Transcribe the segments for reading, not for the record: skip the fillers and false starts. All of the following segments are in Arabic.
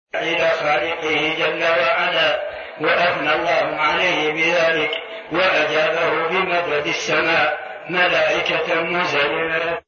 إلى خالقه جل وعلا، وأثنى الله عليه بذلك وأجابه بمدد السماء ملائكة منزلة.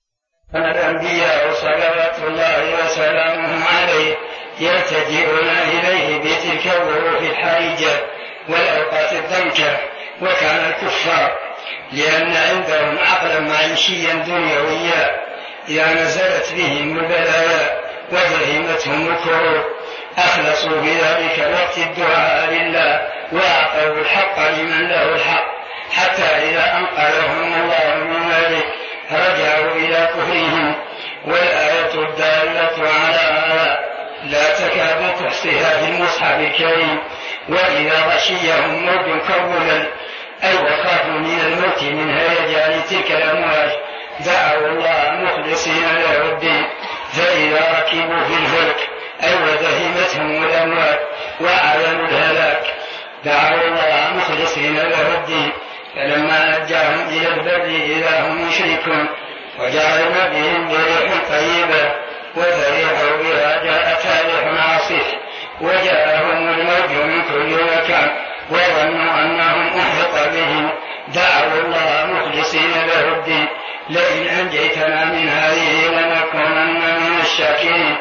الأنبياء صلوات الله وسلامه عليه يلتجئون إليه بتلك الظروف الحرجة والأوقات الضنكة، وكان الكفار لأن عندهم عقلا معيشيا دنيويا إذا نزلت بهم البلايا ودهمتهم الكروب أخلصوا بذلك وقت الدعاء لله وأعطوا الحق لمن له الحق، حتى إذا أنقذهم الله من ذلك رجعوا إلى كفرهم. والآية الدالة على هذا لا تكاد تحصيها في المصحف الكريم. وإذا غشيهم موج كالظلل أي وخافوا من الموت من هيجان تلك الأمواج دعوا الله مخلصين له الدين، فإذا ركبوا في الفلك أي ودهمتهم الأمواج وأعلنوا الهلاك دعوا الله مخلصين له الدين، فلما نجاهم إلى البر إذا هم يشركون وجعلنا بهم بريح طيبة وفرحوا بها جاءت ريح عاصف وجاءهم الموج من كل مكان وظنوا أنهم أحيط بهم دعوا الله مخلصين له الدين لئن أنجيتنا من هذه لنكونن من الشاكرين.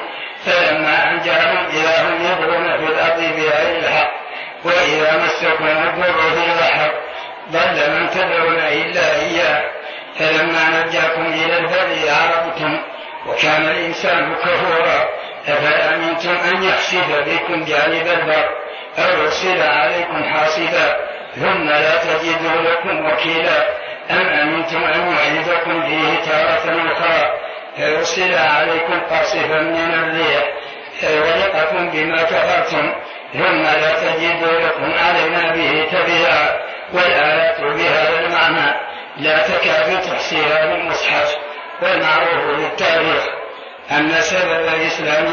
فلما أنجاهم إذا هم يبغون في الأرض بغير الحق وإذا مسكم الضر في البحر ضل من تدعون إلا إياه، فلما نجاكم إلى البر أعرضتم وكان الإنسان كفورا. أفأمنتم أن يخسف بكم جانب البر أو يرسل عليكم حاصبا ثم لا تجدوا لكم وكيلا، أم أمنتم أن يعيدكم فيه تارة أخرى فيرسل عليكم قاصفا من الريح فيغرقكم بما كفرتم ثم لا تجدوا لكم علينا به تبعا. والآيات بهذا المعنى لا تكاد تحصيها بالمصحف. والمعروف بالتاريخ أن سبب الإسلام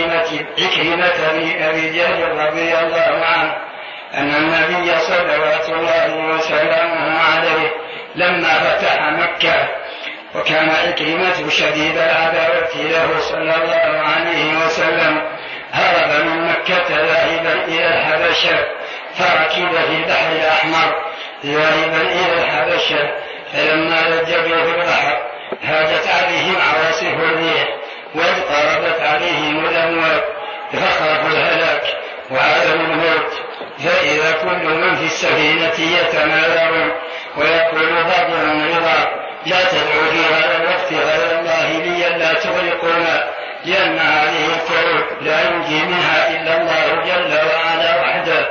عكرمة أبي جهل رضي الله عنه أن النبي صلوات الله وسلامه عليه لما فتح مكة وكان عكرمة شديد العداوة له صلى الله عليه وسلم هرب من مكة ذاهبا إلى الحبشة فركب في البحر الأحمر ذاهبا إلى الحبشة، فلما لجبوا في البحر هاجت عليهم عواصف الريح واضطربت عليهم الأمواج فخافوا الهلاك وعلموا الموت، فإذا كل من في السفينة يتناظرون ويقول بعضهم رضا لا تدعوا في هذا الوقت غير الله لئلا تغرقونا، لأن هذه الكروب لا ينجي منها إلا الله جل وعلا وحده.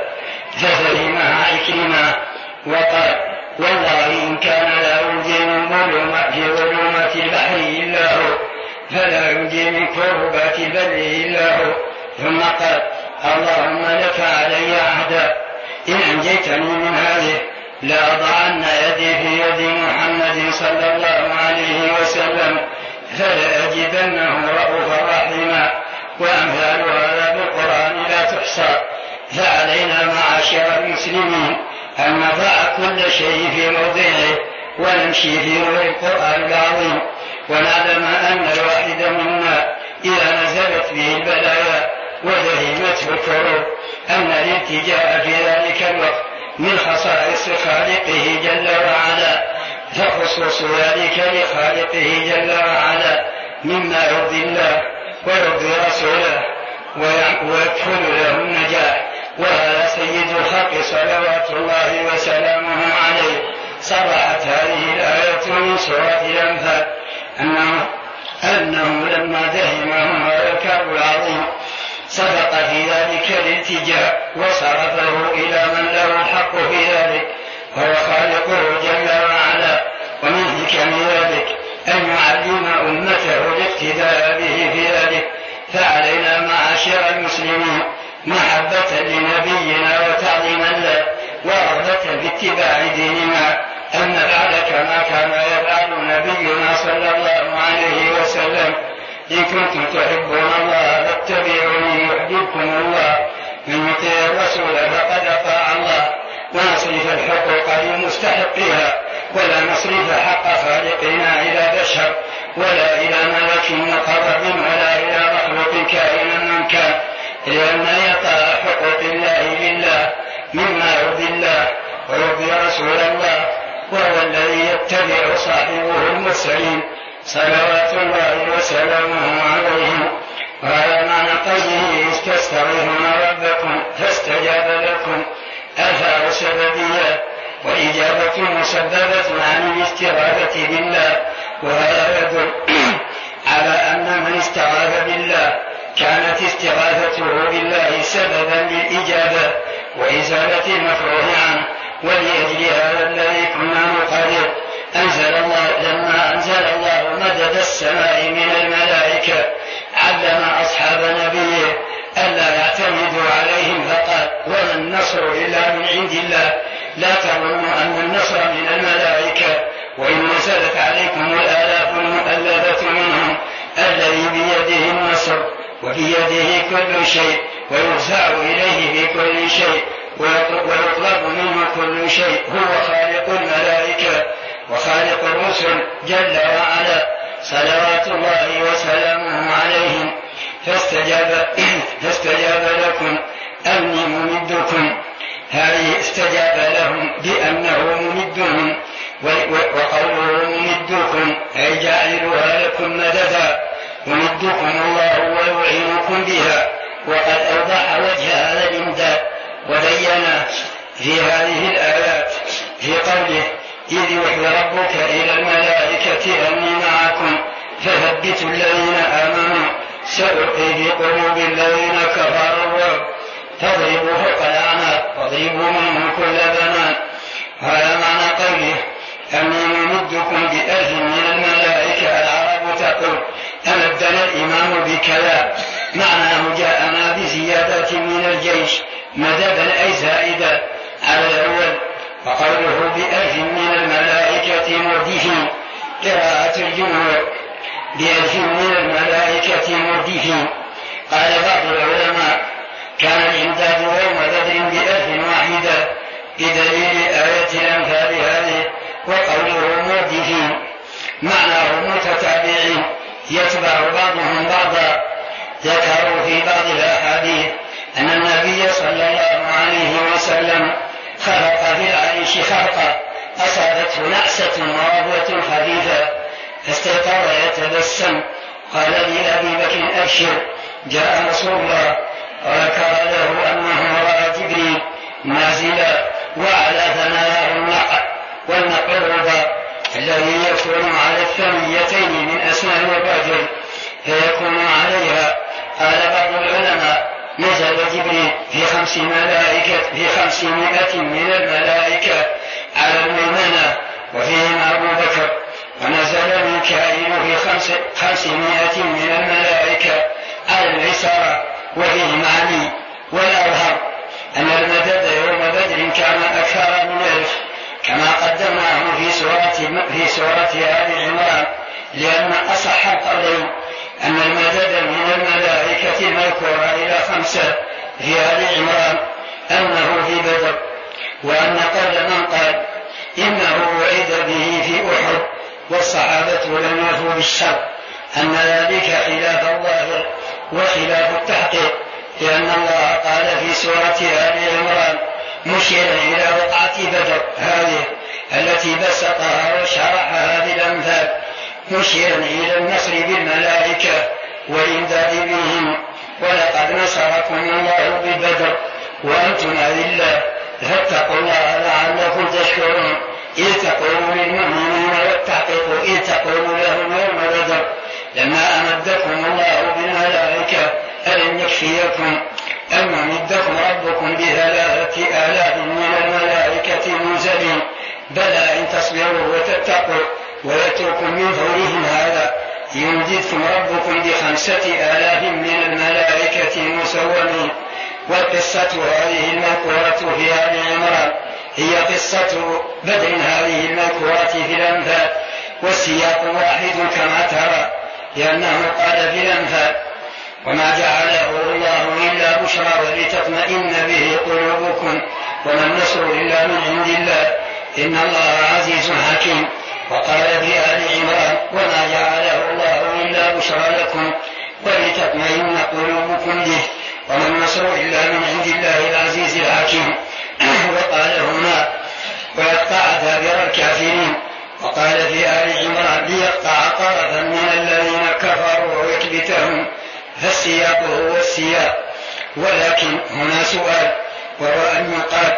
ففهمها عكرمة وقال والله إن كان لا ينجي من ظلمات البحر إلا هو فلا ينجي من كربات البر إلا هو. ثم قال اللهم لك علي عهدا إن أنجيتني من هذه لأضعن يدي في يد محمد صلى الله عليه وسلم فلأجدنه رؤوفا رحيما. وأمثال هذا بالقرآن لا تحصى، فعلينا معاشر المسلمين أن نضع كل شيء في موضعه ونمشي في نور القرآن العظيم، ونعلم أن الواحد منا إذا نزلت به البلايا ودهمته الكروب أن الالتجاء في ذلك الوقت من خصائص خالقه جل وعلا، فخصوص ذلك لخالقه جل وعلا مما يرضي الله ويرضي رسوله ويكفل له النجاح. وهذا سيد الخلق صلوات الله وسلامه عليه صرحت هذه الآية من سورة الأنفال أنه لما دهمهم هذا الكرب العظيم صدق في ذلك الالتجاء وصرفه إلى من له الحق في ذلك وهو خالقه جل وعلا. ومن حكم ذلك أن يعلم أمته الاقتداء به في ذلك، فعلينا معاشر المسلمين محبة لنبينا وتعظيما له ورغبة في اتباع ديننا أن نفعل كما كان يفعل نبينا صلى الله عليه وسلم. إن كنتم تحبون الله فاتبعوني يحببكم الله، من يطيع الرسول فقد أطاع الله. ونصرف الحقوق لمستحقها ولا نصرف حق خالقنا إلى بشر ولا إلى ملك مقرب ولا إلى مخلوق كائنا من كان، لأن إعطاء حقوق الله لله مما يرضي الله ويرضي رسول الله، وهو الذي يتبع صاحبه المرسلين صلوات الله وسلامه عليهم. وهذا معنى قوله استستغيثون ربكم فاستجاب لكم. الفاء سببية والإجابة مسببة عن الاستغاثة بالله، وهذا يدل على أن من استغاث بالله كانت استغاثته بالله سببا للإجابة وإزالة المكروه عنه. ولأجل هذا الذي كنا نقرر لما أنزل الله مدد السماء من الملائكة علم أصحاب نبيه ألا يعتمدوا عليهم، فقال وما النصر إلا من عند الله، لا تظنوا أن النصر من الملائكة، وإن نزلت عليكم الآلاف المؤلفة منهم الذي بيده النصر وبيده كل شيء ويرجع إليه بكل شيء ويطلب منه كل شيء. هو خالق الملائكة وخالق الرسل جل وعلا صلوات الله وسلامه عليهم. فاستجاب لكم أني ممدكم، هذه استجاب لهم بأنه ممدهم، وقوله ممدكم أي جاعلها لكم مددا، يمدكم الله ويعينكم بها. وقد أوضح وجه هذا الإمداد وبينه في هذه الآيات في قوله إذ يوحي ربك إلى الملائكة أني معكم فثبتوا الذين آمنوا سألقي في قلوب الذين كفروا الرعب فاضربوا فوق الأعناق واضربوا منهم كل بنان. هذا معنى قوله أني ممدكم بألف من الملائكة. العرب تقول أمدنا الإمام بكذا، معناه جاءنا بزيادة من الجيش مددا أي زائدا على الأول. وقوله بألف من الملائكة مردفين قراءة الجمهور بألف من الملائكة مردفين. قال بعض العلماء كان الإمداد يوم بدر بألف واحدة بدليل آية الأنفال هذه، وقوله مردفين معناه متتابعين يتبع بعضهم بعضا. ذكروا في بعض الأحاديث أن النبي صلى الله عليه وسلم خلق في العيش خلقة أصابته نعسة ورهوة خفيفة فاستيقظ يتبسم. قال لأبي بكر أبشر جاء رسول الله، وذكر له أنه رأى جبريل نازلا وعلى ثناياه النقع والنقعوض الذي يكون على الثنيتين من أسنان الرجل فيكون عليها. قال بعض العلماء نزل جبريل في 500 من الملائكة على الميمنة وفيهم أبو بكر، ونزل ميكائيل في 500 من الملائكة على اليسار وفيهم علي. والأظهر أن المدد يوم بدر كان أكثر من 1000 كما قدمناه في سورة آل عمران، لأن أصح القولين أن المدد من الملائكة المذكورة إلى 5 في آل عمران أنه في بدر، وأن قول من قال إنه وعد به في أحد والصحابة لم يفوا بالشر أن ذلك خلاف الظاهر وخلاف التحقيق، لأن الله قال في سورة آل عمران مشيرا إلى وقعة بدر هذه التي بسطها وشرحها بالأمثال، مشيرا إلى النصر بالملائكة والإمداد بهم. ولقد نصركم الله ببدر وأنتم أذلة فاتقوا الله لعلكم تشكرون إذ تقولوا للمؤمنين والتحقيق إذ تقولوا لهم يوم بدر لما أمدكم الله بالملائكة ألم يكفيكم أن يمدكم ربكم ب3,000 من الملائكة منزلين بلى إن تصبروا وتتقوا ويتركم من فورهم هذا يمددكم ربكم ب5,000 من الملائكة مسومين. والقصة هذه المذكورة في آل عمران هي قصة بدر هذه المذكورة في الأنفال، والسياق واحد كما ترى، لأنه قال في الأنفال وما جعله الله إلا بشرى ولتطمئن به قلوبكم وما النصر إلا من عند الله إن الله عزيز حكيم. وقال في آل عمران وما جعله الله إلا بشرى لكم ولتطمئن قلوبكم به وما النصر إلا من عند الله العزيز الحكيم. وقال هنا ويقطع دابر الكافرين. وقال في آل عمران ليقطع طرفا من الذين كفروا ويكبتهم، فالسياق هو السياق. ولكن هنا سؤال، وهو أن يقال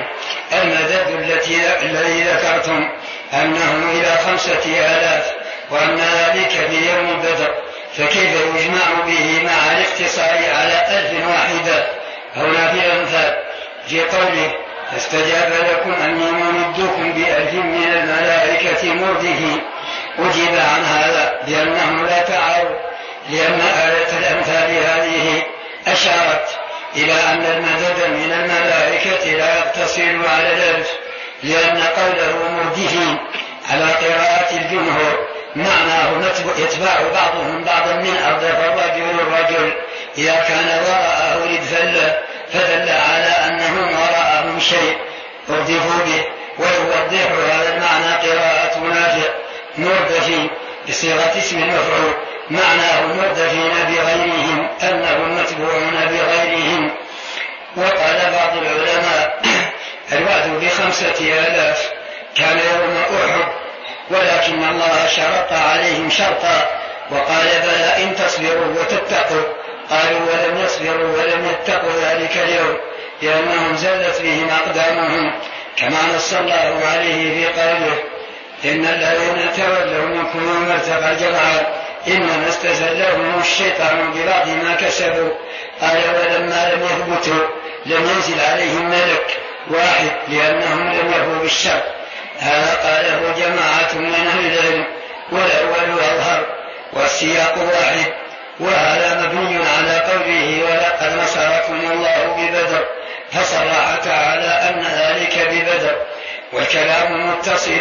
المدد الذي ذكرتم أنه إلى 5000 وأن ذلك في يوم بدر، فكيف يجمع به مع الاقتصار على 1000 واحدة هنا في الأمثال في قوله فاستجاب لكم أني ممدكم ب1000 من الملائكة مردفين؟ أجيب عن هذا بأنه لا تعارض، لأن آية الأمثال هذه أشارت إلى أن المدد من الملائكة لا يقتصر على 1000، لأن قوله مردفين على قراءة الجمهور معناه يتبع بعضهم بعضا من أرض الرجل إذا كان وراءه ردفا، فدل على أنهم وراءهم شيء اردفوا به. ويوضح هذا المعنى قراءة نافع مردفين بصيغة اسم المفعول، معناه مردفين بغيرهم أنهم متبوعون بغيرهم. وقال بعض العلماء الوعد ب5000 كان يوم أحد، ولكن الله شرط عليهم شرطا وقال بلى إن تصبروا وتتقوا. قالوا ولم يصبروا ولم يتقوا ذلك اليوم لأنهم زلت بهم أقدامهم، كما نص الله عليه في قوله إن الذين تولوا منكم يوم التقى الجمعان إنما استزلهم الشيطان ببعض ما كسبوا. قال ولما لم يثبتوا لم ينزل عليهم ملك واحد لأنهم لم يهوا بالشر. هذا قاله جماعة من أهل العلم، والأول أظهر والسياق واحد. وهذا مبني على قوله ولقد نصركم الله ببدر، فصرح تعالى أن ذلك ببدر، والكلام متصل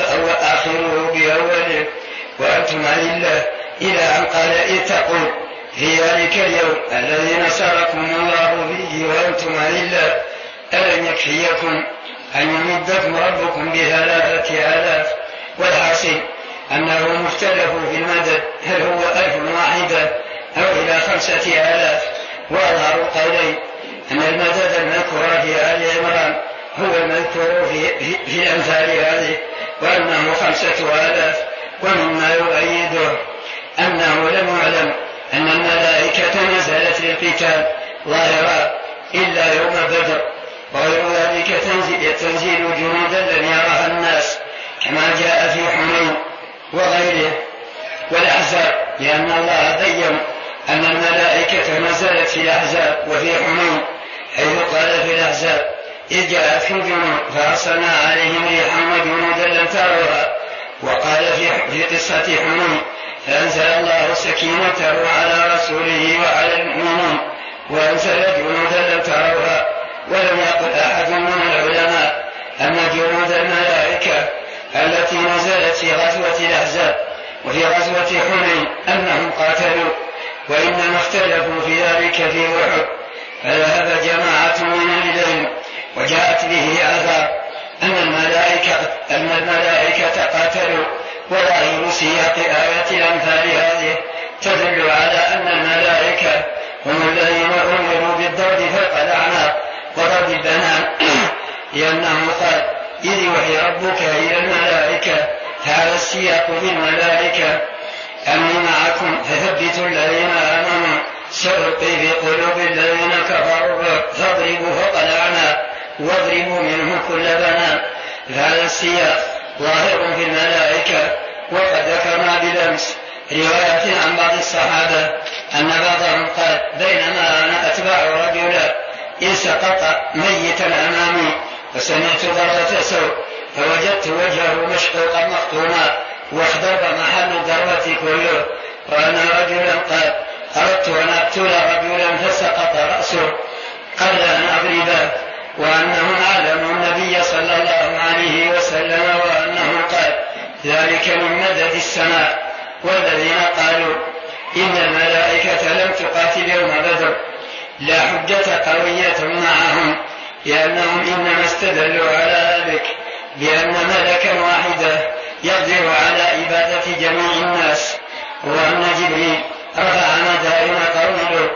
وآخره بأوله وأنتم لله إلى أن قال اتقوا في ذلك اليوم الذي نصركم الله فيه وأنتم لله. ألم يكفيكم أن يمدكم ربكم ب3000؟ والحاصل أنه مختلف في المدد، هل هو 1000 واحدة أو إلى 5000؟ وأظهر قولين أن المدد المذكور في آل عمران هو المذكور في الأمثال هذه، وأنه 5000. ومما يؤيده أنه لم يعلم أن الملائكة نزلت للقتال ظاهرا إلا يوم بدر، وغير ذلك تنزيل جنودا لم يرها الناس كما جاء في حنين وغيره والأحزاب، لأن الله بين أن الملائكة نزلت في الأحزاب وفي حنين، حيث قال في الأحزاب إذ جاءتكم جنود فأرسلنا عليهم ريحا وجنودا لم تروها. وقال في قصة حنين فأنزل الله سكينته على رسوله وعلى المؤمنين وأنزل جنودا لم تروها. ولم يقل أحد من العلماء أن جنود الملائكة التي نزلت في غزوة الأحزاب وفي غزوة حنين أنهم قاتلوا، وإنما اختلفوا في ذلك في أحد. فذهب جماعة من العلم وجاءت به آثار أن الملائكة قاتلوا، وظاهر سياق آية الأمثال هذه تدل على أن الملائكة هم الذين أمروا بالضرب فوق الأعناق وضرب البنان، لأنه قال إذ يوحي ربك إلى الملائكة. هذا السياق بالملائكة أني معكم فثبتوا الذين آمنوا سألقي في قلوب الذين كفروا فاضربوا فوق الأعناق واضربوا منهم كل بنان. هذا السياق ظاهر في الملائكة. وقد ذكرنا بالأمس رواية عن بعض الصحابة أن بعضهم قال بينما أنا أتبع رجلا إن سقط ميتا أمامي وسمعت ضربة سوء فوجدت وجهه مشقوقا مخطوما واخضب محل الضربة كله، وأن رجلا قال أردت أن أقتل رجلا فسقط رأسه قبل أن أضربه، وأنهم علموا النبي صلى الله عليه وسلم وأنه قال ذلك من مدد السماء. والذين قالوا إن الملائكة لم تقاتل يوم بدر لا حجة قوية معهم، لأنهم إنما استدلوا على ذلك بأن ملكا واحدا يقدر على عبادة جميع الناس، وأن جبريل رفع مدائن قوم على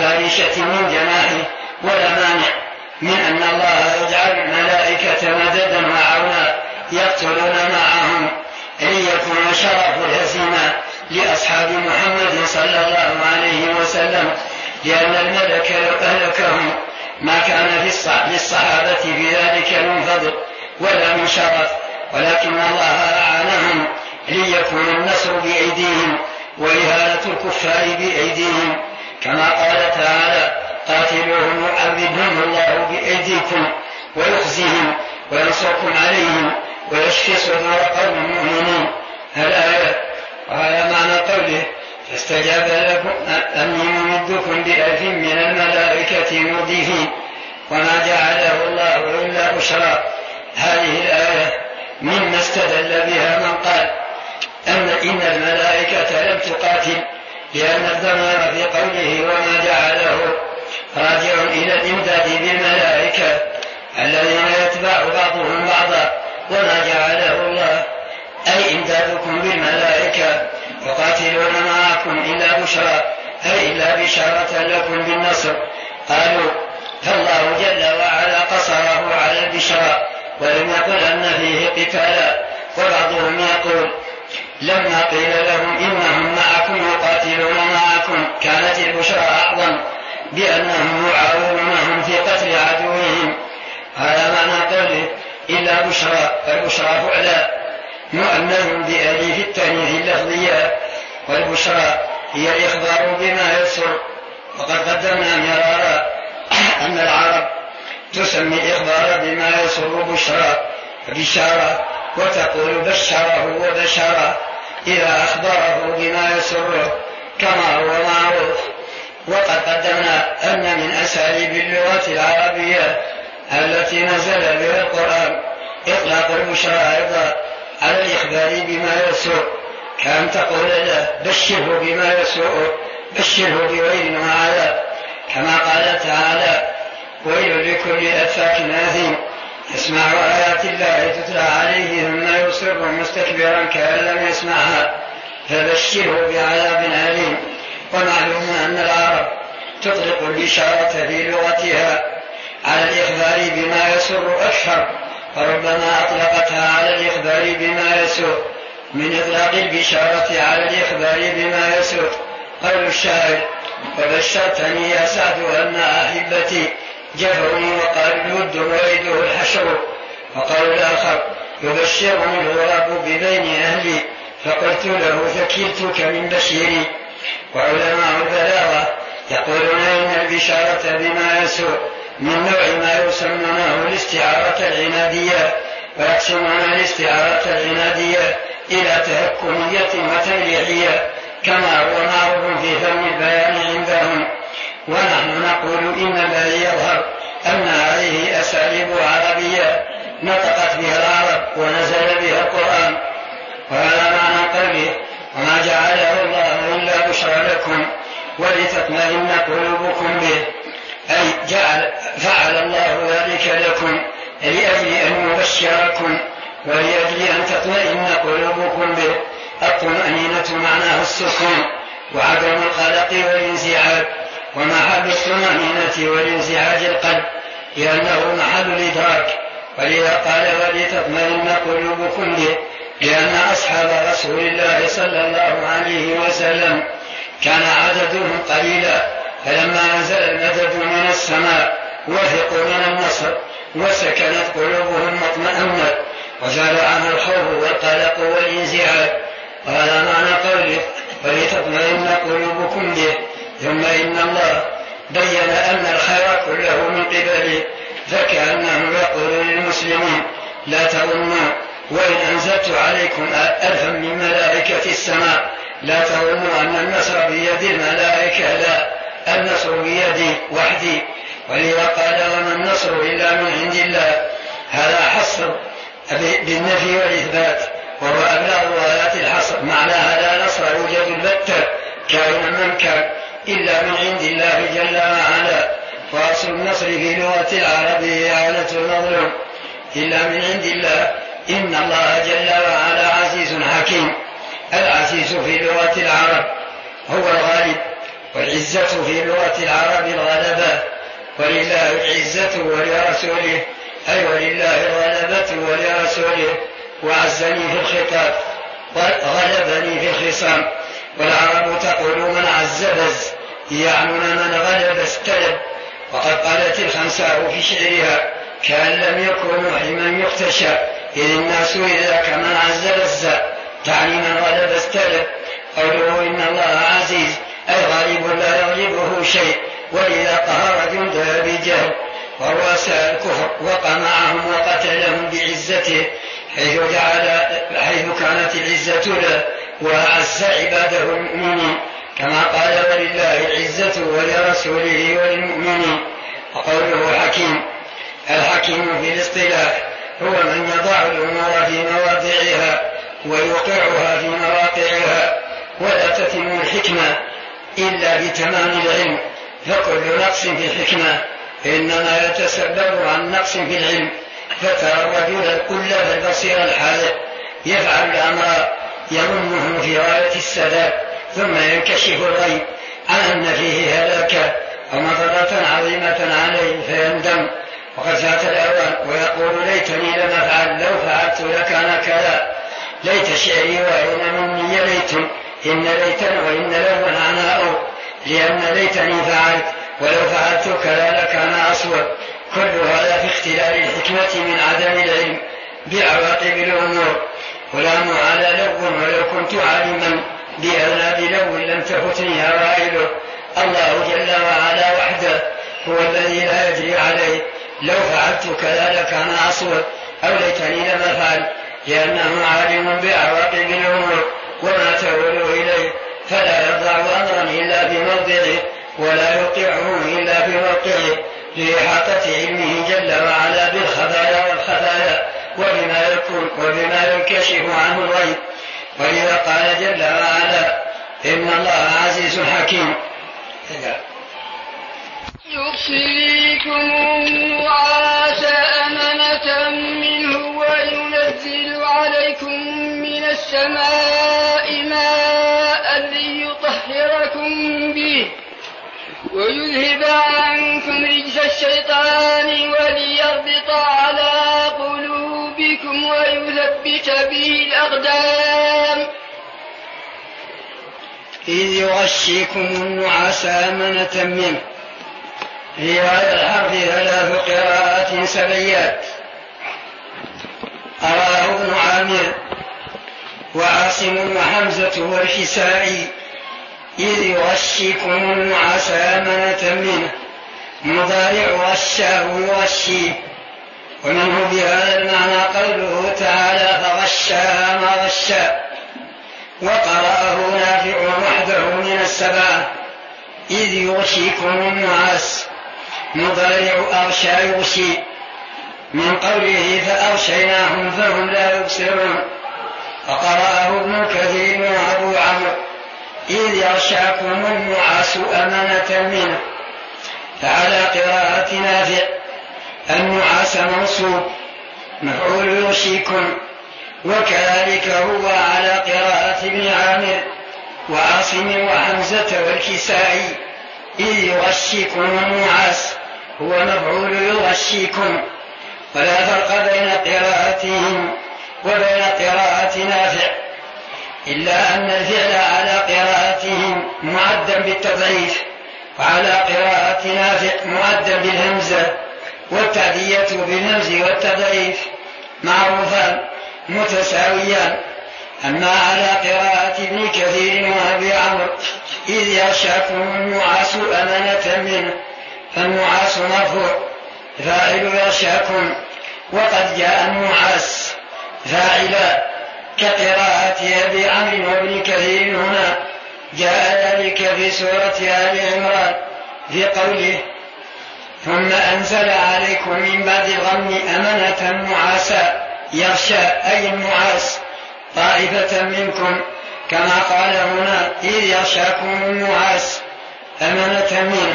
على ريشة من جناحه، ولا مانع من أن الله يجعل الملائكة مددا وعونا يقتلون معهم ليكون شرف الهزيمة لأصحاب محمد صلى الله عليه وسلم، لأن الملك لو أهلكهم ما كان للصحابة في ذلك من فضل ولا من شرف، ولكن الله أعانهم ليكون النصر بأيديهم وإهانة الكفار بأيديهم، كما قال تعالى: قاتلوهم يعذبهم الله بأيديكم ويخزيهم وينصركم عليهم ويشفي صدور قوم مؤمنين. الآية. وهذا معنى قوله: فاستجاب لكم أني ممدكم ب1000 من الملائكة مردفين، وما جعله الله إلا بشرى. هذه الآية مما استدل بها من قال إن الملائكة لم تقاتل، لأن الضمير في قوله وما جعله راجع إلى الإمداد بالملائكة الذين يتبع بعضهم بعضا، وما جعله الله أي إمدادكم بالملائكة وقاتلون معكم إلا بشرى، أي إلا بشارة لكم بالنصر. قالوا: فالله جل وعلا قصره على البشرى ولم يقل أن فيه قتالا. وبعضهم يقول: لما قيل لهم إنهم معكم يقاتلون معكم كانت البشرى أعظم بأنهم يعاونونهم في قتل عدوهم. هذا معنى قوله إلا بشرى، فالبشرى فعلا مؤنث بأليف التأنيث اللفظية، والبشرى هي الإخبار بما يسر. وقد قدمنا مرارا أن العرب تسمي الإخبار بما يسر بشارة، وتقول بشره وبشره إذا أخبره بما يسره كما هو معروف. وقد قدمنا أن من أساليب اللغة العربية التي نزل بها القرآن إطلاق البشرى أيضا على الإخبار بما يسر، كأن تقول له: بشره بما يسوء، بشره بويل وعذاب، كما قال تعالى: ويل لكل أفاك أثيم يسمع آيات الله تتلى عليه ثم يصر مستكبرا كأن لم يسمعها فبشره بعذاب أليم. ومعلوم أن العرب تطلق البشارة في لغتها على الإخبار بما يسر أكثر، فربما أطلقتها على الإخبار بما يسوء من إطلاق البشارة على الإخبار بما يسوء. قول الشاعر: وبشرتني يا سعد أن أحبتي جفوني وقال الود ويده الحشر. وقول الآخر: يبشرني الغراب ببين أهلي فقلت له ثكلتك من بشيري. وعلماء البلاغة يقولون إن البشارة بما يسوء من نوع ما يسمونه الاستعارة العنادية، ويقسمون الاستعارة العنادية إلى تهكمية وتمليحية كما هو معروف في فن البيان عندهم. ونحن نقول إن الذي يظهر أن هذه أساليب عربية نطقت بها العرب ونزل بها القرآن. وهذا معنى قوله: وما جعله الله إلا بشرى لكم ولتطمئن قلوبكم به، أي فعل الله ذلك لكم لأجل أن يبشركم ولأجل أن تطمئن قلوبكم به. الطمأنينة معناه السكون وعدم القلق والانزعاج، ومحل الطمأنينة والانزعاج القلب لأنه محل الإدراك، ولذا قال ولتطمئن قلوبكم به، لأن أصحاب رسول الله صلى الله عليه وسلم كان عددهم قليلا، فلما نزل المدد من السماء وثقوا من النصر وسكنت قلوبهم مطمئنة وزال عنها الخوف والقلق والانزعاج. وهذا معنى قوله ولتطمئن قلوبكم به. ثم إن الله بين أن الخير كله من قبله، فكأنه يقول للمسلمين: لا تظنوا وإن أنزلت عليكم 1000 من ملائكة السماء لا تظنوا أن النصر بيد الملائكة، لا، النصر بيدي وحدي. ولذا قال: وما النصر إلا من عند الله. هذا حصر بالنفي والإثبات، وهو أبلغ آيات الحصر. معناها لا نصر يوجد البتة كائنا من كان إلا من عند الله جل وعلا. وأصل النصر في لغة العرب إعانة المظلوم إلا من عند الله. إن الله جل وعلا عزيز حكيم. العزيز في لغة العرب هو الغالب والعزة في لغة العرب الغلبة، ولله العزة ولرسوله، أي ولله الغلبة ولرسوله، وعزني في الخطاب وغلبني في الخصام. والعرب تقول من عز بز، يعنون من غلب استلب. وقد قالت الخنساء في شعرها كأن لم يكن محرما يختشى، إذ الناس إذا كمن عز بز، تعني من غلب استلب. قوله إن الله عزيز أي غالب لا يغلبه شيء، ولذا قهر جنده بجهل ورؤساء الكفر وقمعهم وقتلهم بعزته، حيث كانت العزة له وأعز عباده المؤمنين، كما قال ولله العزة ولرسوله وللمؤمنين. وقوله حكيم، الحكيم في الاصطلاح هو من يضع الأمور في مواضعها ويوقعها في مواقعها، ولا تتم الحكمة إلا بتمام العلم، فكل نقص في الحكمة إنما يتسبب عن نقص في العلم. فترى الرجل الكل البصير الحاذق يفعل الأمر يظنه في غاية السداد، ثم ينكشف الغيب عن أن فيه هلاكا أو مضرة عظيمة عليه فيندم وقد فات الأوان ويقول ليتني لم أفعل، لو فعلت لكان كذا. ليت شعري وإن مني ليت، إن ليتن وإن لو عناء، لأن ليتني فعلت ولو فعلت كذا لكان أصوب. كل هذا في اختلال الحكمة من عدم العلم بعواقب الأمور. ولام على لو، ولو كنت عالما بأذناب لو لم تفتني هوائله. الله جل وعلا وحده هو الذي لا يجري عليه، لو فعلت كذا لكان أصوب أو ليتني لم أفعل، لأنه عالم بعواقب الأمور وما تؤول إليه، فلا يضع أمرا إلا بموضعه ولا يوقعه إلا بموقعه، لإحاطة علمه جل وعلا بالخبايا والخفايا وبما يكون وبما ينكشف عنه الغيب. ولذا قال جل وعلا إن الله عزيز حكيم. يرسلكم النعاس أمنة منه وينزل عليكم من السماء ماء ليطهركم به ويذهب عنكم رجس الشيطان وليربط على قلوبكم ويثبت به الأقدام. إذ يغشيكم النعاس أمنة منه. في هذا الحرف 3 قراءات سبيات أراه ابن عامر وعاصم وحمزة والكسائي. إذ يغشيكم النعاس أمنة منه، مضارع غشاه يغشيه. ومنه بهذا المعنى قوله تعالى فغشاها ما غشا. وقرأه نافع وحده من السبعة إذ يغشيكم النعاس، مضارع أغشى يغشي، من قوله فأغشيناهم فهم لا يبصرون. وقرأه ابن كثير وأبو عمرو إذ يغشاكم النعاس أمنة منه. فعلى قراءة نافع النعاس منصوب مفعول يغشيكم، وكذلك هو على قراءة ابن عامر وعاصم وحمزة والكسائي إذ يغشيكم النعاس هو مفعول يغشيكم. ولا فرق بين قراءتهم وبين قراءة نافع، إلا أن الفعل على قراءتهم معدا بالتضعيف، وعلى قراءة نافع معدا بالهمزة، والتعدية بالهمز والتضعيف معروفان متساويان. أما على قراءة ابن كثير وأبي عمرو إذ يغشاكم النعاس أمنة منه، فالنعاس مرفوع فاعل يغشاكم، وقد جاء النعاس فاعلا كقراءة أبي عمرو وابن كثير هنا. جاء ذلك في سورة آل عمران في قوله ثم أنزل عليكم من بعد الغم أمنة نعاسا يغشى أي النعاس طائفة منكم، كما قال هنا إذ يغشاكم النعاس أمنة منه.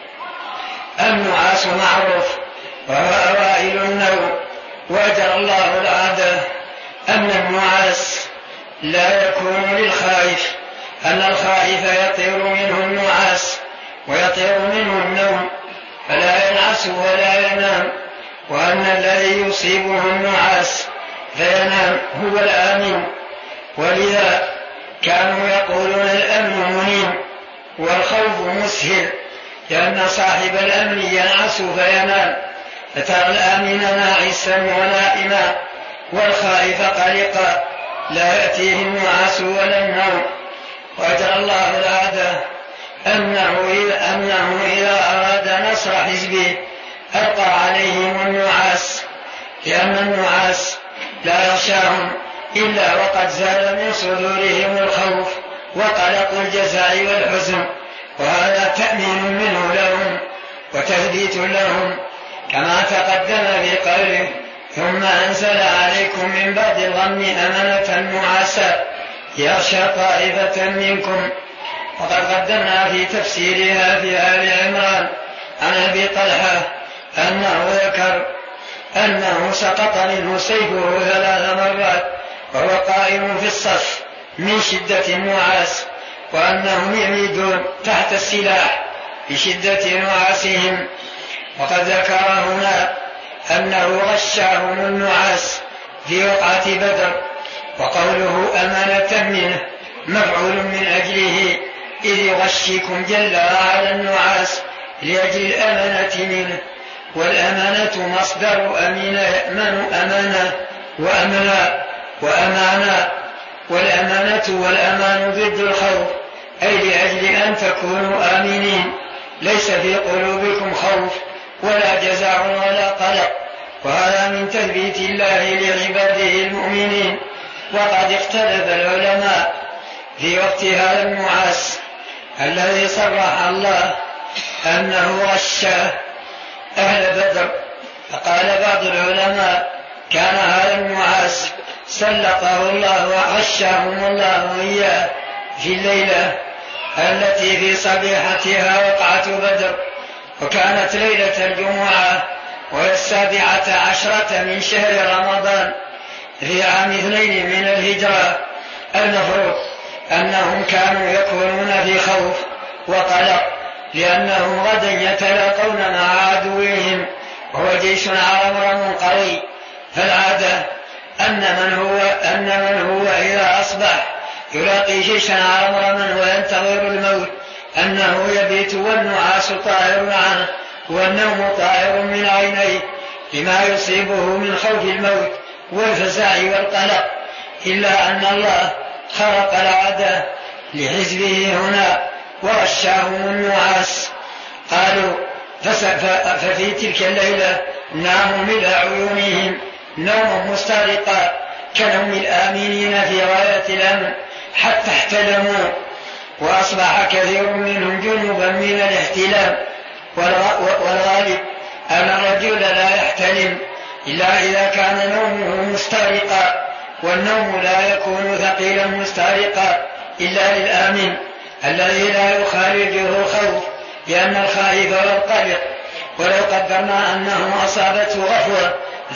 النعاس معروف وهو أوائل النوم، وأجر الله العادة أن النعاس لا يكون للخائف، أن الخائف يطير منه النعاس ويطير منه النوم فلا ينعس ولا ينام، وأن الذي يصيبه النعاس فينام هو الآمن. ولذا كانوا يقولون الأمن منيم والخوف مسهل، لأن صاحب الأمن ينعس فينام، فترى الآمن ناعسا ونائما، والخائف قلقا لا يأتيه النعاس ولا النوم. وأجرى الله العادة أنه إذا أراد نصر حزبه ألقى عليهم النعاس، لأن النعاس لا يغشاهم إلا وقد زال من صدورهم الخوف وقلق الجزع والحزن، وهذا تأمين منه لهم وتثبيت لهم، كما تقدم في قوله ثم أنزل عليكم من بعد الغم أمنة نعاسا يغشى طائفة منكم. وقد قدمنا في تفسيرها في آل عمران عن أبي طلحة أنه ذكر أنه سقط منه سيفه 3 مرات وهو قائم في الصف من شدة النعاس، وأنهم يميدون تحت السلاح بشدة نعاسهم. وقد ذكر هنا أنه غشاهم النعاس في وقعة بدر، وقوله أمانة منه مفعول من أجله، إذ يغشيكم جل على النعاس لأجل الأمانة منه. والأمانة مصدر أمين يأمن أمانة وأمانا، والأمانة والأمان ضد الخوف، أي لأجل أن تكونوا آمنين ليس في قلوبكم خوف ولا جزع ولا قلق، وهذا من تثبيت الله لعباده المؤمنين. وقد اختلف العلماء في وقت هذا النعاس الذي صرح الله أنه غشاه أهل بدر، فقال بعض العلماء كان هذا النعاس سلطه الله وغشاهم الله إياه في الليلة التي في صبيحتها وقعة بدر، وكانت ليلة الجمعة وهي 17 من شهر رمضان في عام 2 من الهجرة. المفروض أنهم كانوا يكونون في خوف وقلق، لأنهم غدا يتلاقون مع عدوهم وهو جيش عرمرم قوي، فالعادة أن من هو إذا أصبح يلاقي جيشا عرمرما وينتظر الموت أنه يبيت والنعاس طائر عنه والنوم طائر من عينيه لما يصيبه من خوف الموت والفزع والقلق، إلا أن الله خرق العادة لحزبه هنا وغشاهم النعاس. قالوا ففي تلك الليلة ناموا ملء عيونهم نوم مستغرقا كنوم الآمنين في غاية الأمن حتى احتلموا، وأصبح كثير منهم جنبا من الاحتلام. والغالب أن الرجل لا يحتلم إلا إذا كان نومه مستغرقا، والنوم لا يكون ثقيلا مستغرقا إلا للآمن الذي لا يخالجه خوف، لأن الخائف والقلق ولو قدرنا أنه أصابته غفوة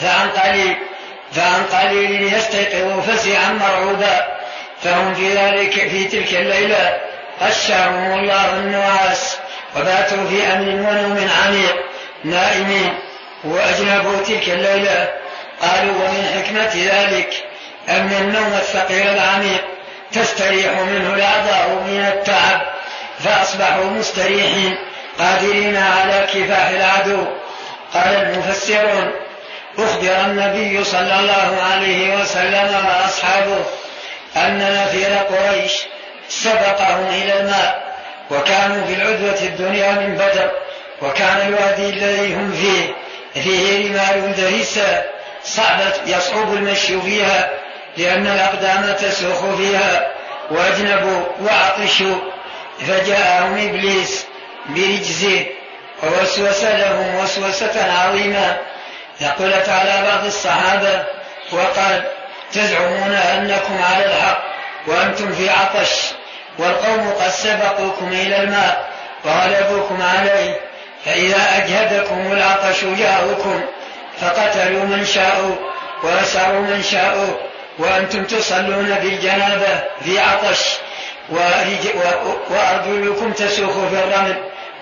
فعن قليل يستيقظ فزعا مرعوبا، فهم في تلك الليلة غشاهم الله النعاس وباتوا في أمن ونوم عميق نائمين وأجنبوا تلك الليلة. قالوا ومن حكمة ذلك أن النوم الثقيل العميق تستريح منه الأعضاء من التعب، فأصبحوا مستريحين قادرين على كفاح العدو. قال المفسرون أخبر النبي صلى الله عليه وسلم وأصحابه أن نفير قريش سبقهم إلى الماء، وكانوا في العدوة الدنيا من بدر، وكان الوادي الذي هم فيه رمال دهيسة صعبة يصعب المشي فيها لأن الأقدام تسوخ فيها، وأجنبوا وعطشوا، فجاءهم إبليس برجزه ووسوس لهم وسوسة عظيمة. يقول تعالى بعض الصحابة وقال تزعمون أنكم على الحق وأنتم في عطش، والقوم قد سبقوكم إلى الماء وغلبوكم عليه، فإذا أجهدكم العطش جاءوكم فقتلوا من شاءوا وأسروا من شاءوا، وأنتم تصلون بالجنابة في عطش وأرجلكم تسوخ في الرمل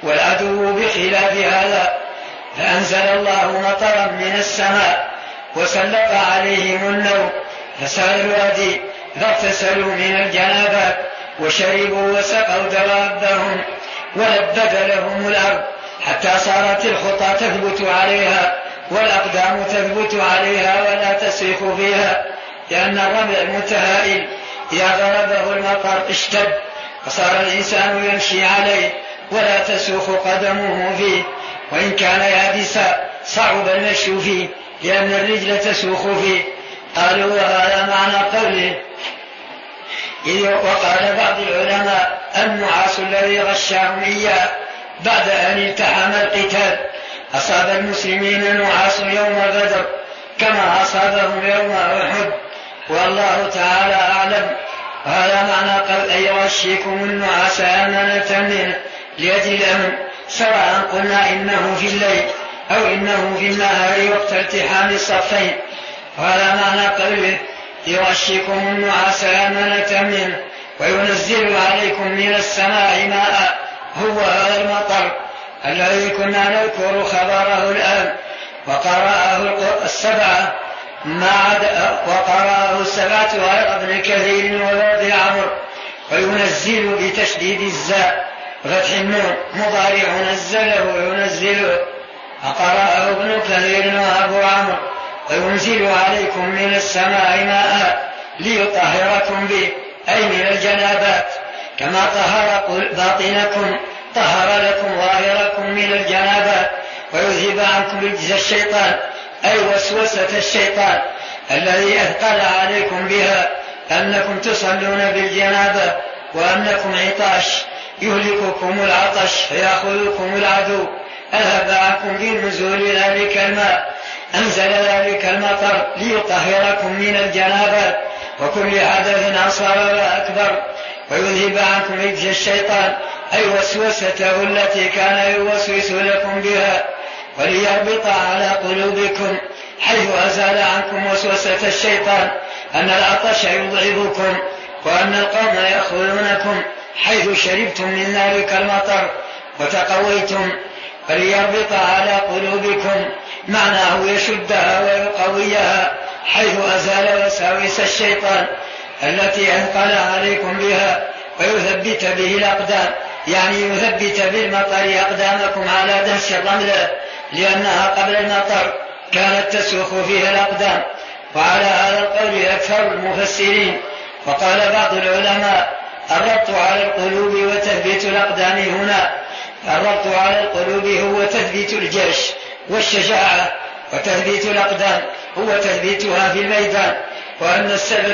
والعدو بخلاف هذا. فأنزل الله مطرا من السماء وسلط عليهم النوم فسال الوادي فاغتسلوا من الجنابات وشربوا وسقوا دوابهم ولبد لهم الأرض حتى صارت الخطى تثبت عليها والأقدام تثبت عليها ولا تسيخ فيها، لأن الرمل المتهائل إذا غلبه المطر اشتد فصار الإنسان يمشي عليه ولا تسوخ قدمه فيه، وإن كان يابسا صعب المشي فيه لأن الرجل تسوخ فيه. قالوا وهذا معنى قوله. وقال بعض العلماء النعاس الذي غشاهم إياه بعد أن التحم القتال. أصاب المسلمين نعاس يوم بدر كما أصابهم يوم أحد والله تعالى أعلم. وهذا معنى قول أن يغشيكم النعاس أمانة منه لأجل الأمن، سواء قلنا إنه في الليل أو إنه في النهار وقت التحام الصفين. وهذا معنى قوله يغشيكم النعاس أمانة منه وينزل عليكم من السماء ماء، هو هذا المطر الذي كنا نذكر خبره الآن. وقرأه السبعة غير ابن كثير وابن عمرو. وينزل بتشديد الزاء فتح النون مضارع نزله ينزله. وقرأه ابن كثير وابو عمرو وينزل عليكم من السماء ماء ليطهركم به أي من الجنابات، كما طهر باطنكم طهر لكم ظاهركم من الجنابات، ويذهب عنكم رجز الشيطان أي وسوسة الشيطان الذي أثقل عليكم بها أنكم تصلون بالجنابة وأنكم عطاش يهلككم العطش فيأخذكم العدو. أذهب عنكم بنزول ذلك الماء، أنزل ذلك المطر ليطهركم من الجنابات وكل حدث أصغر وأكبر، ويذهب عنكم رجز الشيطان أي وسوسته التي كان يوسوس لكم بها، وليربط على قلوبكم حيث أزال عنكم وسوسة الشيطان أن العطش يضعفكم وأن القوم يأخذونكم حيث شربتم من ذلك المطر وتقويتم. وليربط على قلوبكم معناه يشدها ويقويها حيث أزال وساوس الشيطان التي أثقل عليكم بها ويثبت به الأقدام، يعني يثبت بالمطر أقدامكم على دهش الرملة لأنها قبل المطر كانت تسوخ فيها الأقدام. وعلى هذا القول أكثر المفسرين. وقال بعض العلماء الربط على القلوب وتثبيت الأقدام هنا، الربط على القلوب هو تثبيت الجيش والشجاعة، وتثبيت الأقدام هو تثبيتها في الميدان، وأن السبب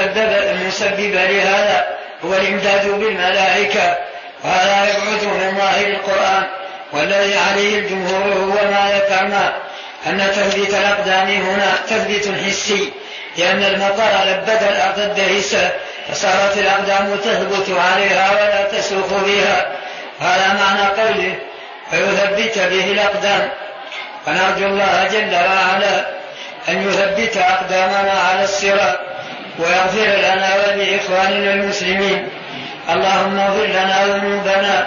المسبب لهذا هو الإمداد بالملائكة. وهذا يبعث من ظاهر القرآن والذي عليه الجمهور هو ما ذكرنا أن تثبيت الأقدام هنا تثبيت حسي، لأن المطر لبد الأرض الدهيسة فصارت الأقدام تثبت عليها ولا تسوق بها. هذا معنى قوله فيثبت به الأقدام. فنرجو الله جل وعلا أن يثبت أقدامنا على الصراط ويغفر لنا ولإخواننا المسلمين. اللهم اغفر لنا ذنوبنا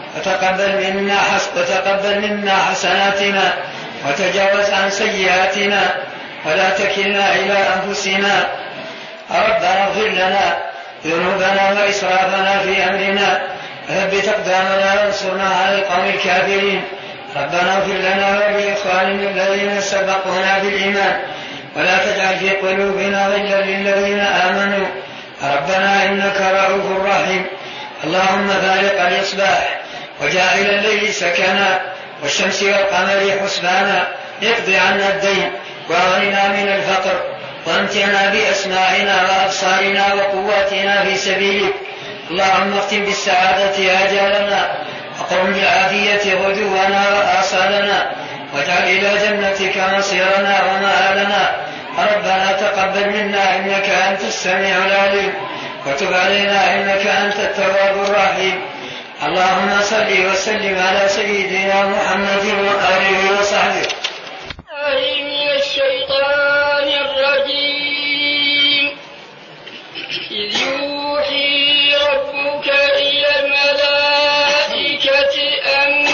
وتقبل منا حسناتنا وتجاوز عن سيئاتنا ولا تكلنا إلى أنفسنا. ربنا اغفر لنا ذنوبنا وإسرافنا في أمرنا وثبت أقدامنا وانصرنا على القوم الكافرين. ربنا اغفر لنا ولإخواننا الذين سبقونا بالإيمان ولا تجعل في قلوبنا غلا للذين آمنوا ربنا إنك رؤوف رحيم. اللهم فارق الإصباح وجاعل الليل سكنا والشمس والقمر حسبانا، اقض عنا الدين واغننا من الفقر وامتعنا بأسماعنا وأبصارنا وقواتنا في سبيلك. اللهم اختم بالسعادة آجالنا وقم بالعافية غدونا وآصالنا واجعل إلى جنتك مصيرنا ومآلنا. ربنا تقبل منا إنك أنت السميع العليم وتب علينا إنك أنت التواب الرحيم. اللهم صل وسلم على سيدنا محمد وآله وصحبه. من الشيطان الرجيم. إذ يوحي ربك إلى الملائكة أن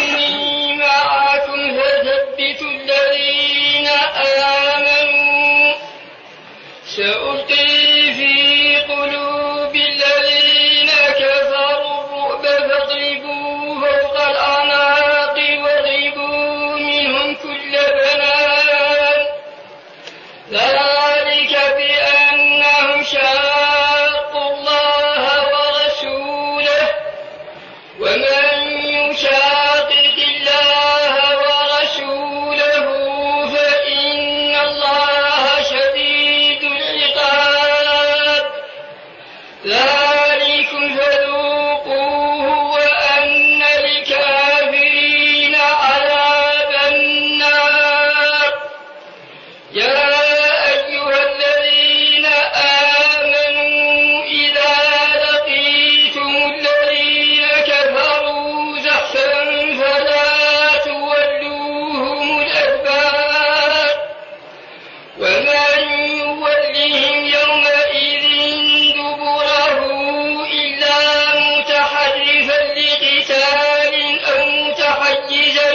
يثبت الذين آمنوا سألقي في قلوب الذين كفروا الرعب فاضربوا فوق الأعناق واضربوا منهم كل بنان ذلك بأنهم شاقوا الله ورسوله ومن يشاقق الله ورسوله فإن الله شديد العقاب ذلكم فذوقوه وأن للكافرين عذاب النار يا أيها الذين آمنوا إذا لقيتم الذين كفروا زحفا فلا تولوهم الأدبار ومن يولهم يومئذ دبره إلا متحرفا لقتال أو متحيزا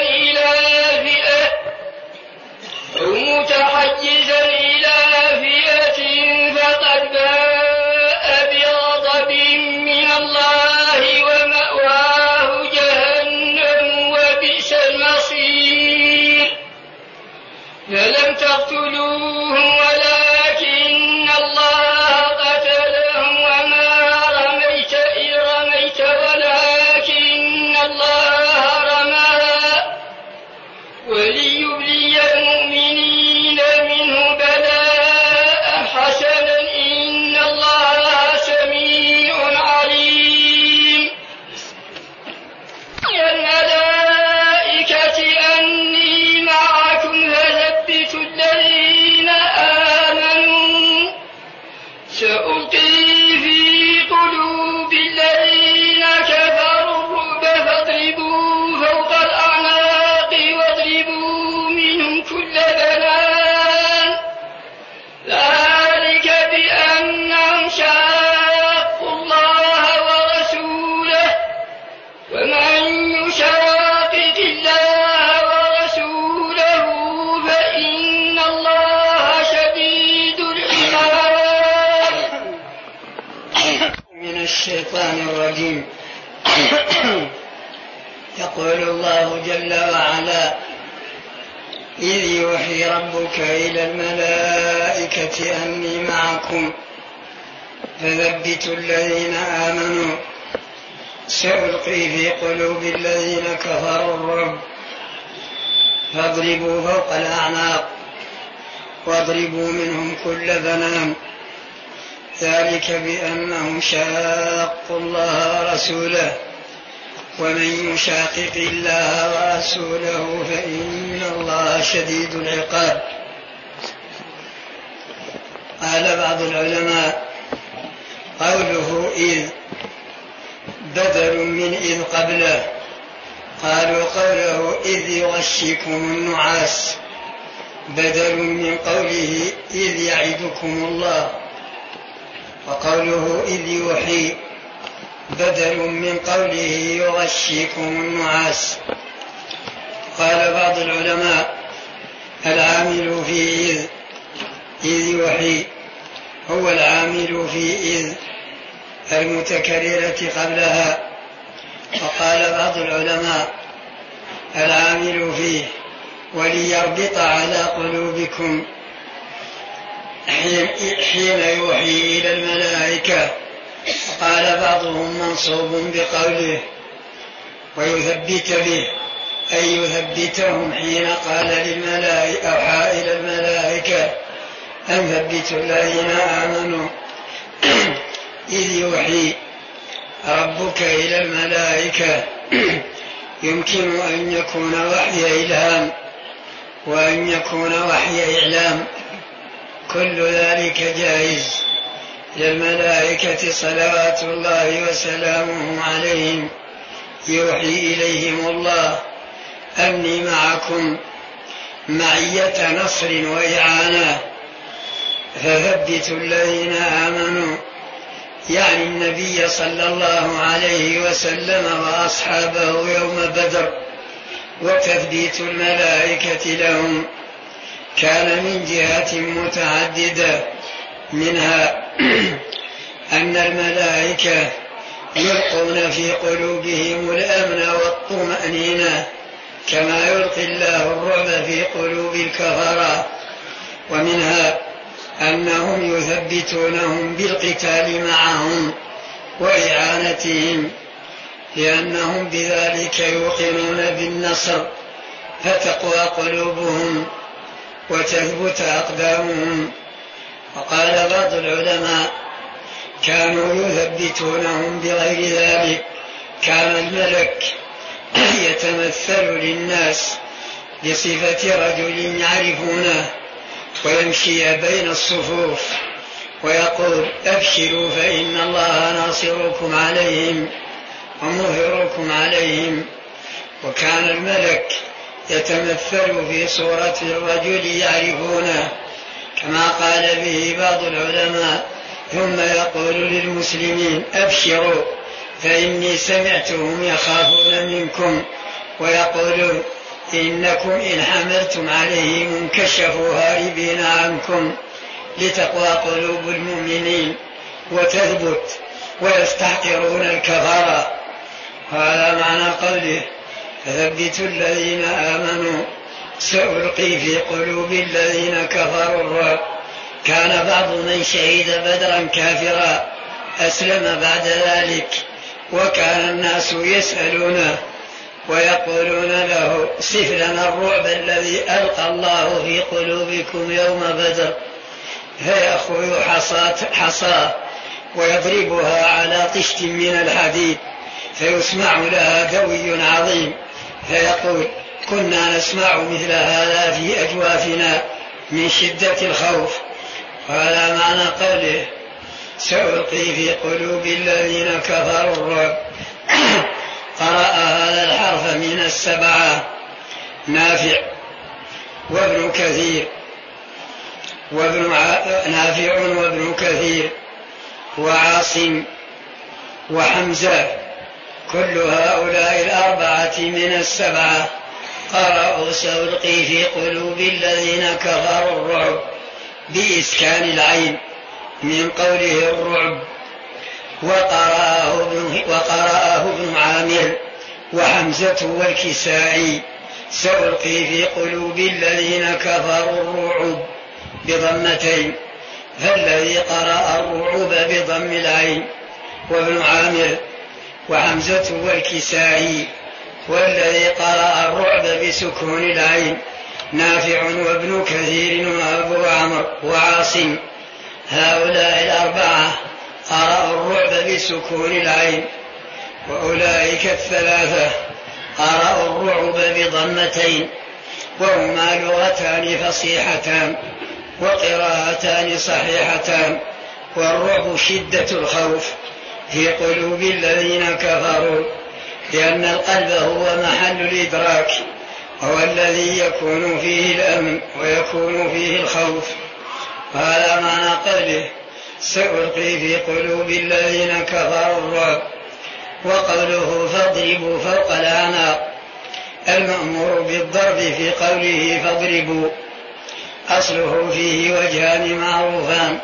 إلى فئة فقد باء بغضب من الله ومأواه جهنم وبئس المصير فلم تقتلوهم ولكن الله قتلهم وما رميت إذ رميت ولكن الله رمى وليبلي المؤمنين منه بلاء حسنا إن الله سميع عليم يا الملائكة أني معكم فثبتوا الذين آمنوا سألقي في قلوب الذين كفروا الرعب فاضربوا فوق الأعناق واضربوا منهم كل بنان ذلك بأنهم شاقوا الله ورسوله ومن يشاقق الله ورسوله فإن الله شديد العقاب من الشيطان الرجيم. يقول الله جل وعلا إذ يوحي ربك إلى الملائكة أني معكم فثبتوا الذين آمنوا سألقي في قلوب الذين كفروا الرعب فاضربوا فوق الأعناق واضربوا منهم كل بنان ذلك بأنهم شاقوا الله ورسوله ومن يشاقق الله ورسوله فإن الله شديد العقاب. قال بعض العلماء قوله إذ بدل من إذ قبله، قالوا قوله إذ يغشيكم النعاس بدل من قوله إذ يعدكم الله، وقوله إذ يوحي بدل من قوله يغشيكم النعاس. قال بعض العلماء العامل في إذ يوحي هو العامل في إذ المتكررة قبلها، وقال بعض العلماء العامل فيه وليربط على قلوبكم حين يوحي إلى الملائكة. قال بعضهم منصوب بقوله ويثبت به أي يثبتهم حين قال للملائكة أوحى إلى الملائكة أن ثبتوا الذين آمنوا. إذ يوحي ربك إلى الملائكة يمكن أن يكون وحي إلهام وأن يكون وحي إعلام، كل ذلك جائز للملائكة صلوات الله وسلامه عليهم، يوحي إليهم الله أني معكم معية نصر وإعانة فثبتوا الذين آمنوا، يعني النبي صلى الله عليه وسلم وأصحابه يوم بدر وتثبيت الملائكة لهم كان من جهات متعددة، منها أن الملائكة يلقون في قلوبهم الأمن والطمأنينة كما يلقي الله الرعب في قلوب الكفرة، ومنها أنهم يثبتونهم بالقتال معهم وإعانتهم، لأنهم بذلك يوقنون بالنصر فتقوى قلوبهم وتثبت أقدامهم. وقال بعض العلماء كانوا يثبتونهم بغير ذلك، كان الملك يتمثل للناس بصفة رجل يعرفونه ويمشي بين الصفوف ويقول أبشروا فإن الله ناصركم عليهم ومظهركم عليهم. وكان الملك يتمثل في صورة الرجل يعرفونه كما قال به بعض العلماء، ثم يقول للمسلمين أبشروا فإني سمعتهم يخافون منكم ويقولون إنكم إن حملتم عليهم انكشفوا هاربين عنكم، لتقوى قلوب المؤمنين وتثبت ويستحقرون الكفرة. هذا معنى قوله فثبتوا الذين آمنوا سألقي في قلوب الذين كفروا الرعب. كان بعض من شهد بدرا كافرا أسلم بعد ذلك، وكان الناس يسألونه ويقولون له صف لنا الرعب الذي ألقى الله في قلوبكم يوم بدر، فيأخذ حصاه ويضربها على طشت من الحديد فيسمع لها دوي عظيم، فيقول كنا نسمع مثل هذا في أجوافنا من شدة الخوف. وهذا معنى قوله سألقي في قلوب الذين كفروا الرعب. قرأ هذا الحرف من السبعة نافع وابن كثير وابن كثير وعاصم وحمزة، كل هؤلاء الأربعة من السبعة قرأوا سألقي في قلوب الذين كفروا الرعب بإسكان العين من قوله الرعب. وقرأه ابن عامر وحمزة والكسائي سألقي في قلوب الذين كفروا الرعب بضمتين، فالذي قرأ الرعب بضم العين وابن عامر وحمزة والكسائي، والذي قرأ الرعب بسكون العين نافع وابن كثير وأبو عمرو وعاصم. هؤلاء الأربعة قرأوا الرعب بسكون العين، وأولئك الثلاثة قرأوا الرعب بضمتين، وهما لغتان فصيحتان وقراءتان صحيحتان. والرعب شدة الخوف في قلوب الذين كفروا، لأن القلب هو محل الإدراك، هو الذي يكون فيه الأمن ويكون فيه الخوف. هذا معنى قوله سألقي في قلوب الذين كفروا الرعب. وقوله فاضربوا فوق الأعناق، المأمور بالضرب في قوله فاضربوا أصله فيه وجهان معروفان،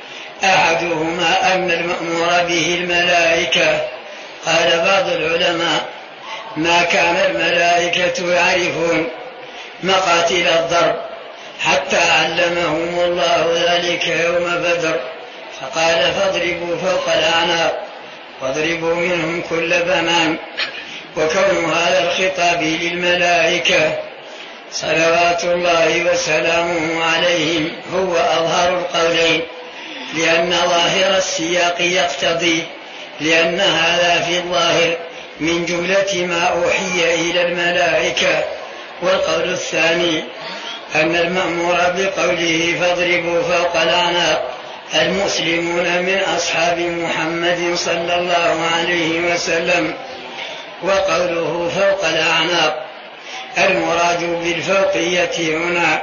أحدهما أن المأمور به الملائكة. قال بعض العلماء ما كان الملائكة يعرفون مقاتل الضرب حتى علمهم الله ذلك يوم بدر، فقال فاضربوا فوق الأعناق واضربوا منهم كل بنان. وكون هذا الخطاب للملائكة صلوات الله وسلامه عليهم هو أظهر القولين، لأن ظاهر السياق يقتضي، لأن هذا في الظاهر من جملة ما أوحي إلى الملائكة. والقول الثاني أن المأمور بقوله فاضربوا فوق الأعناق المسلمون من أصحاب محمد صلى الله عليه وسلم. وقوله فوق الأعناق المراد بالفوقية هنا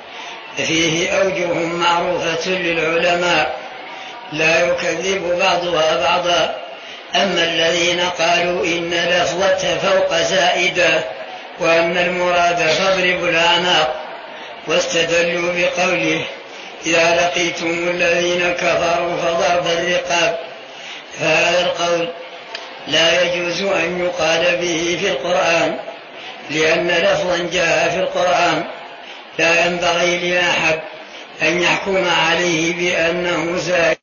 فيه أوجه معروفة للعلماء لا يكذب بعضها بعضا. أما الذين قالوا إن لفظة فوق زائدة وأن المراد فاضربوا الأعناق، واستدلوا بقوله إذا لقيتم الذين كفروا فضرب الرقاب. فهذا القول لا يجوز أن يقال به في القرآن، لأن لفظا جاء في القرآن لا ينبغي لأحد أن يحكم عليه بأنه زائد